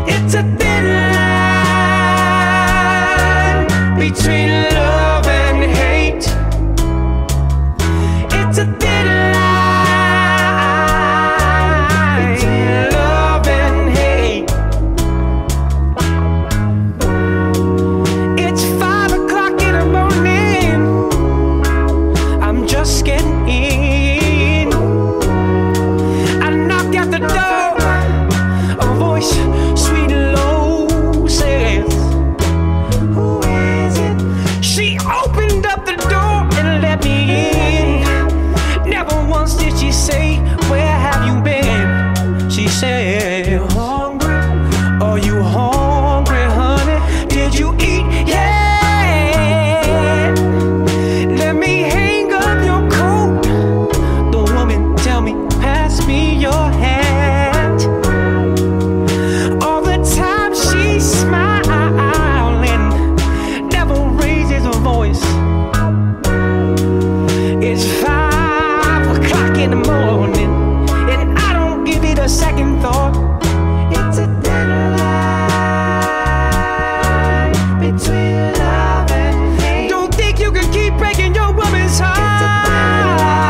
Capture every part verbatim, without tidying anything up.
It's a thin line between love and hate. It's a thin line between love and hate. It's five o'clock in the morning. I'm just getting in. I knock at the door. A voice sweet and low says, "Who is it?" She opened up the door and let me in. Never once did she say, "Where have you been?" She said, "Hungry? Are you hungry, honey? Did you eat yet? Let me hang up your coat." The woman tell me, "Pass me your hat." All the time she's smiling, never raises her voice. It's five o'clock in the morning, and I don't give it a second thought. It's a thin line between love and hate. Don't think you can keep breaking your woman's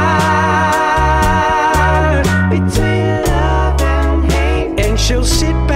heart between love and hate. And she'll sit back